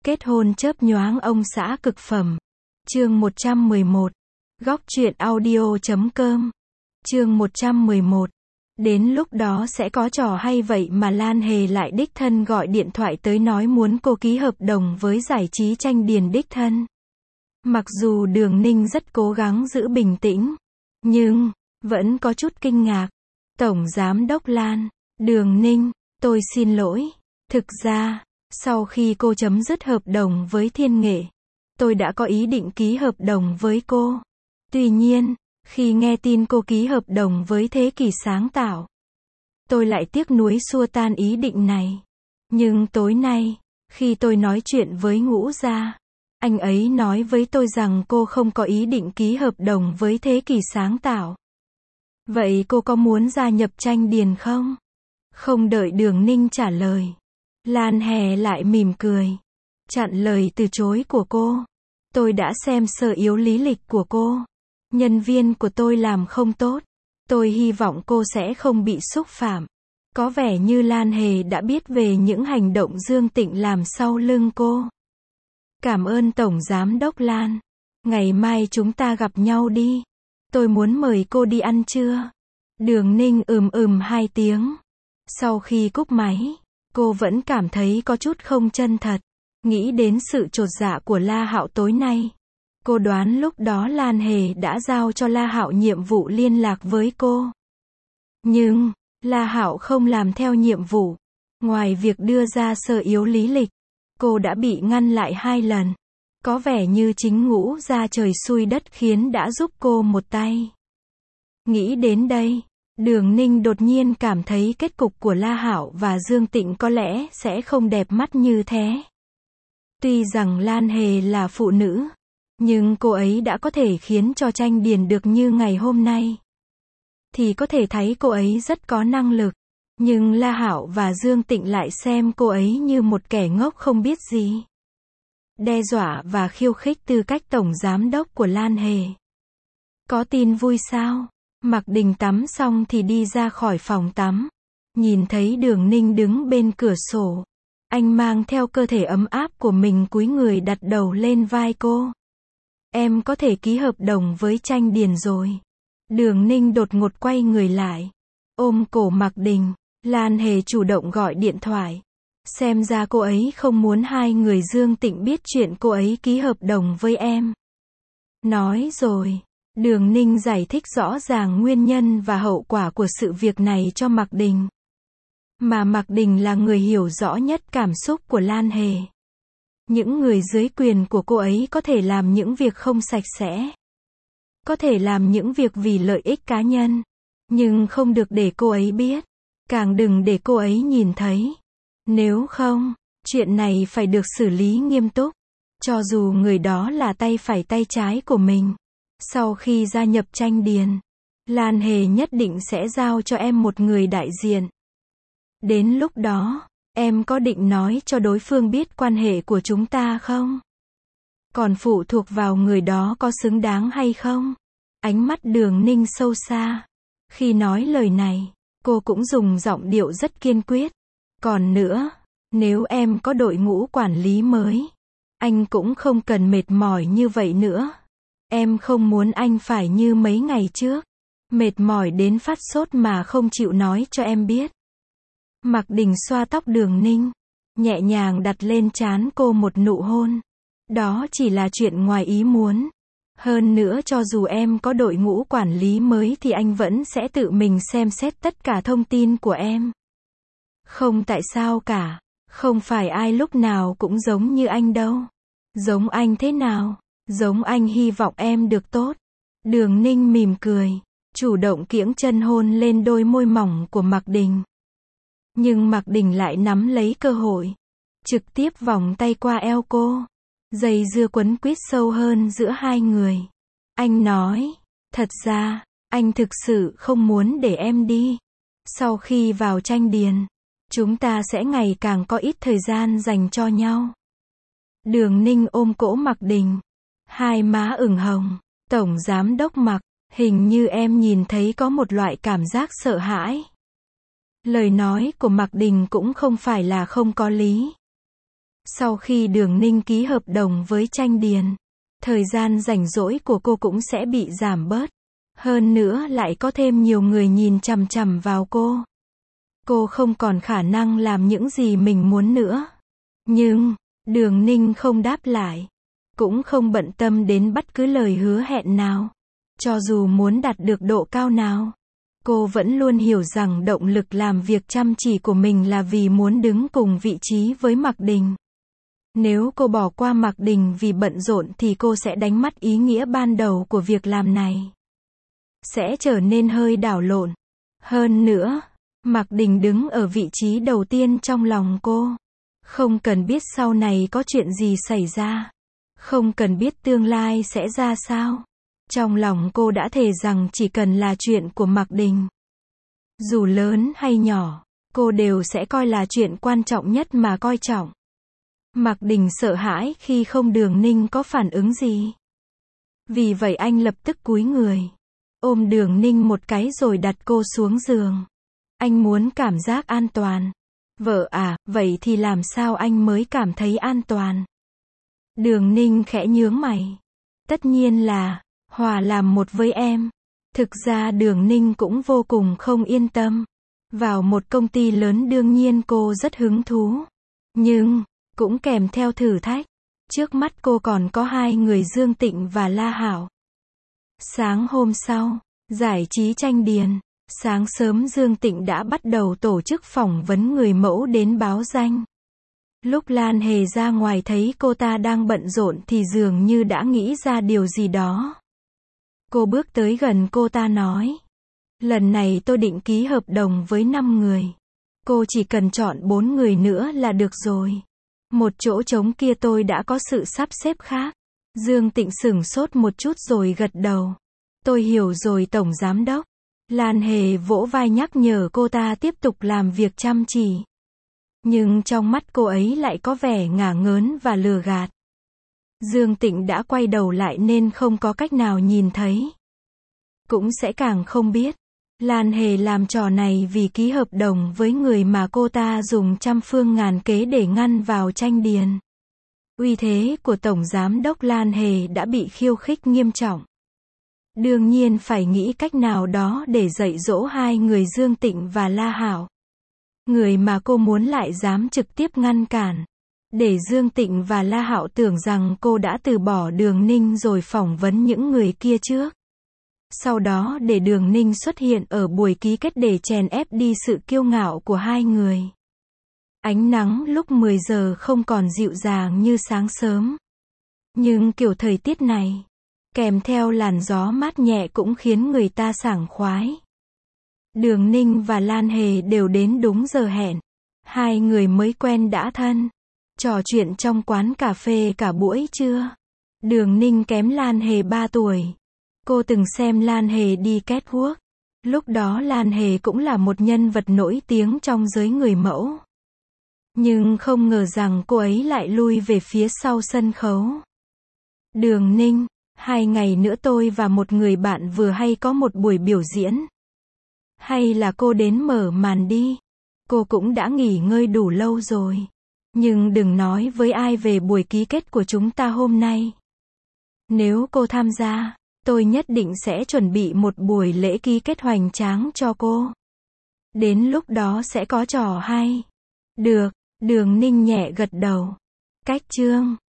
Kết hôn chớp nhoáng ông xã cực phẩm. Chương 111. Góc truyện audio.com. Chương 111. Đến lúc đó sẽ có trò hay vậy mà Lan Hề lại đích thân gọi điện thoại tới nói muốn cô ký hợp đồng với giải trí Tranh Điền đích thân. Mặc dù Đường Ninh rất cố gắng giữ bình tĩnh, nhưng vẫn có chút kinh ngạc. Tổng Giám đốc Lan, Đường Ninh, tôi xin lỗi. Thực ra, sau khi cô chấm dứt hợp đồng với Thiên Nghệ, tôi đã có ý định ký hợp đồng với cô. Tuy nhiên, khi nghe tin cô ký hợp đồng với Thế Kỷ Sáng Tạo, tôi lại tiếc nuối xua tan ý định này. Nhưng tối nay, khi tôi nói chuyện với Ngũ Gia, anh ấy nói với tôi rằng cô không có ý định ký hợp đồng với Thế Kỷ Sáng Tạo. Vậy cô có muốn gia nhập Tranh Điền không? Không đợi Đường Ninh trả lời, Lan Hề lại mỉm cười, chặn lời từ chối của cô. Tôi đã xem sơ yếu lý lịch của cô. Nhân viên của tôi làm không tốt. Tôi hy vọng cô sẽ không bị xúc phạm. Có vẻ như Lan Hề đã biết về những hành động Dương Tịnh làm sau lưng cô. Cảm ơn Tổng Giám đốc Lan. Ngày mai chúng ta gặp nhau đi. Tôi muốn mời cô đi ăn trưa. Đường Ninh hai tiếng. Sau khi cúp máy, cô vẫn cảm thấy có chút không chân thật. Nghĩ đến sự chột dạ của La Hạo tối nay. Cô đoán lúc đó Lan Hề đã giao cho La Hạo nhiệm vụ liên lạc với cô. Nhưng, La Hạo không làm theo nhiệm vụ. Ngoài việc đưa ra sơ yếu lý lịch, cô đã bị ngăn lại 2 lần. Có vẻ như chính Ngũ Gia trời xui đất khiến đã giúp cô một tay. Nghĩ đến đây, Đường Ninh đột nhiên cảm thấy kết cục của La Hạo và Dương Tịnh có lẽ sẽ không đẹp mắt như thế. Tuy rằng Lan Hề là phụ nữ, nhưng cô ấy đã có thể khiến cho Tranh Điền được như ngày hôm nay. Thì có thể thấy cô ấy rất có năng lực. Nhưng La Hạo và Dương Tịnh lại xem cô ấy như một kẻ ngốc không biết gì. Đe dọa và khiêu khích tư cách tổng giám đốc của Lan Hề. Có tin vui sao? Mạc Đình tắm xong thì đi ra khỏi phòng tắm. Nhìn thấy Đường Ninh đứng bên cửa sổ. Anh mang theo cơ thể ấm áp của mình cúi người đặt đầu lên vai cô. Em có thể ký hợp đồng với Tranh Điền rồi. Đường Ninh đột ngột quay người lại. Ôm cổ Mạc Đình. Lan Hề chủ động gọi điện thoại. Xem ra cô ấy không muốn hai người Dương Tịnh biết chuyện cô ấy ký hợp đồng với em. Nói rồi. Đường Ninh giải thích rõ ràng nguyên nhân và hậu quả của sự việc này cho Mạc Đình. Mà Mạc Đình là người hiểu rõ nhất cảm xúc của Lan Hề. Những người dưới quyền của cô ấy có thể làm những việc không sạch sẽ. Có thể làm những việc vì lợi ích cá nhân. Nhưng không được để cô ấy biết. Càng đừng để cô ấy nhìn thấy. Nếu không, chuyện này phải được xử lý nghiêm túc. Cho dù người đó là tay phải tay trái của mình. Sau khi gia nhập Tranh Điền, Lan Hề nhất định sẽ giao cho em một người đại diện. Đến lúc đó, em có định nói cho đối phương biết quan hệ của chúng ta không? Còn phụ thuộc vào người đó có xứng đáng hay không? Ánh mắt Đường Ninh sâu xa. Khi nói lời này, cô cũng dùng giọng điệu rất kiên quyết. Còn nữa, nếu em có đội ngũ quản lý mới, anh cũng không cần mệt mỏi như vậy nữa. Em không muốn anh phải như mấy ngày trước. Mệt mỏi đến phát sốt mà không chịu nói cho em biết. Mạc Đình xoa tóc Đường Ninh. Nhẹ nhàng đặt lên trán cô một nụ hôn. Đó chỉ là chuyện ngoài ý muốn. Hơn nữa cho dù em có đội ngũ quản lý mới thì anh vẫn sẽ tự mình xem xét tất cả thông tin của em. Không tại sao cả. Không phải ai lúc nào cũng giống như anh đâu. Giống anh thế nào? Giống anh hy vọng em được tốt. Đường Ninh mỉm cười. Chủ động kiễng chân hôn lên đôi môi mỏng của Mạc Đình. Nhưng Mạc Đình lại nắm lấy cơ hội. Trực tiếp vòng tay qua eo cô. Dây dưa quấn quýt sâu hơn giữa hai người. Anh nói. Thật ra, anh thực sự không muốn để em đi. Sau khi vào Tranh Điền, chúng ta sẽ ngày càng có ít thời gian dành cho nhau. Đường Ninh ôm cổ Mạc Đình. Hai má ửng hồng. Tổng Giám đốc Mạc, hình như em nhìn thấy có một loại cảm giác sợ hãi. Lời nói của Mạc Đình cũng không phải là không có lý. Sau khi Đường Ninh ký hợp đồng với Tranh Điền, thời gian rảnh rỗi của cô cũng sẽ bị giảm bớt. Hơn nữa lại có thêm nhiều người nhìn chằm chằm vào cô. Cô không còn khả năng làm những gì mình muốn nữa. Nhưng, Đường Ninh không đáp lại. Cũng không bận tâm đến bất cứ lời hứa hẹn nào. Cho dù muốn đạt được độ cao nào, cô vẫn luôn hiểu rằng động lực làm việc chăm chỉ của mình là vì muốn đứng cùng vị trí với Mạc Đình. Nếu cô bỏ qua Mạc Đình vì bận rộn thì cô sẽ đánh mất ý nghĩa ban đầu của việc làm này. Sẽ trở nên hơi đảo lộn. Hơn nữa, Mạc Đình đứng ở vị trí đầu tiên trong lòng cô. Không cần biết sau này có chuyện gì xảy ra. Không cần biết tương lai sẽ ra sao. Trong lòng cô đã thề rằng chỉ cần là chuyện của Mạc Đình. Dù lớn hay nhỏ, cô đều sẽ coi là chuyện quan trọng nhất mà coi trọng. Mạc Đình sợ hãi khi không Đường Ninh có phản ứng gì. Vì vậy anh lập tức cúi người, ôm Đường Ninh một cái rồi đặt cô xuống giường. Anh muốn cảm giác an toàn. Vợ à, vậy thì làm sao anh mới cảm thấy an toàn? Đường Ninh khẽ nhướng mày. Tất nhiên là hòa làm một với em. Thực ra Đường Ninh cũng vô cùng không yên tâm. Vào một công ty lớn đương nhiên cô rất hứng thú. Nhưng, cũng kèm theo thử thách. Trước mắt cô còn có hai người Dương Tịnh và La Hảo. Sáng hôm sau, giải trí Tranh Điền. Sáng sớm Dương Tịnh đã bắt đầu tổ chức phỏng vấn người mẫu đến báo danh. Lúc Lan Hề ra ngoài thấy cô ta đang bận rộn thì dường như đã nghĩ ra điều gì đó. Cô bước tới gần cô ta nói. Lần này tôi định ký hợp đồng với 5 người. Cô chỉ cần chọn 4 người nữa là được rồi. Một chỗ trống kia tôi đã có sự sắp xếp khác. Dương Tịnh sửng sốt một chút rồi gật đầu. Tôi hiểu rồi Tổng Giám Đốc. Lan Hề vỗ vai nhắc nhở cô ta tiếp tục làm việc chăm chỉ. Nhưng trong mắt cô ấy lại có vẻ ngả ngớn và lừa gạt. Dương Tịnh đã quay đầu lại nên không có cách nào nhìn thấy. Cũng sẽ càng không biết. Lan Hề làm trò này vì ký hợp đồng với người mà cô ta dùng trăm phương ngàn kế để ngăn vào Tranh Điền. Uy thế của Tổng Giám Đốc Lan Hề đã bị khiêu khích nghiêm trọng. Đương nhiên phải nghĩ cách nào đó để dạy dỗ hai người Dương Tịnh và La Hảo. Người mà cô muốn lại dám trực tiếp ngăn cản. Để Dương Tịnh và La Hạo tưởng rằng cô đã từ bỏ Đường Ninh rồi phỏng vấn những người kia trước. Sau đó để Đường Ninh xuất hiện ở buổi ký kết để chèn ép đi sự kiêu ngạo của hai người. Ánh nắng lúc 10 giờ không còn dịu dàng như sáng sớm. Nhưng kiểu thời tiết này, kèm theo làn gió mát nhẹ cũng khiến người ta sảng khoái. Đường Ninh và Lan Hề đều đến đúng giờ hẹn. Hai người mới quen đã thân. Trò chuyện trong quán cà phê cả buổi trưa. Đường Ninh kém Lan Hề 3 tuổi. Cô từng xem Lan Hề đi catwalk. Lúc đó Lan Hề cũng là một nhân vật nổi tiếng trong giới người mẫu. Nhưng không ngờ rằng cô ấy lại lui về phía sau sân khấu. Đường Ninh, 2 ngày nữa tôi và một người bạn vừa hay có một buổi biểu diễn. Hay là cô đến mở màn đi. Cô cũng đã nghỉ ngơi đủ lâu rồi. Nhưng đừng nói với ai về buổi ký kết của chúng ta hôm nay. Nếu cô tham gia, tôi nhất định sẽ chuẩn bị một buổi lễ ký kết hoành tráng cho cô. Đến lúc đó sẽ có trò hay. Được, Đường Ninh nhẹ gật đầu. Cách chương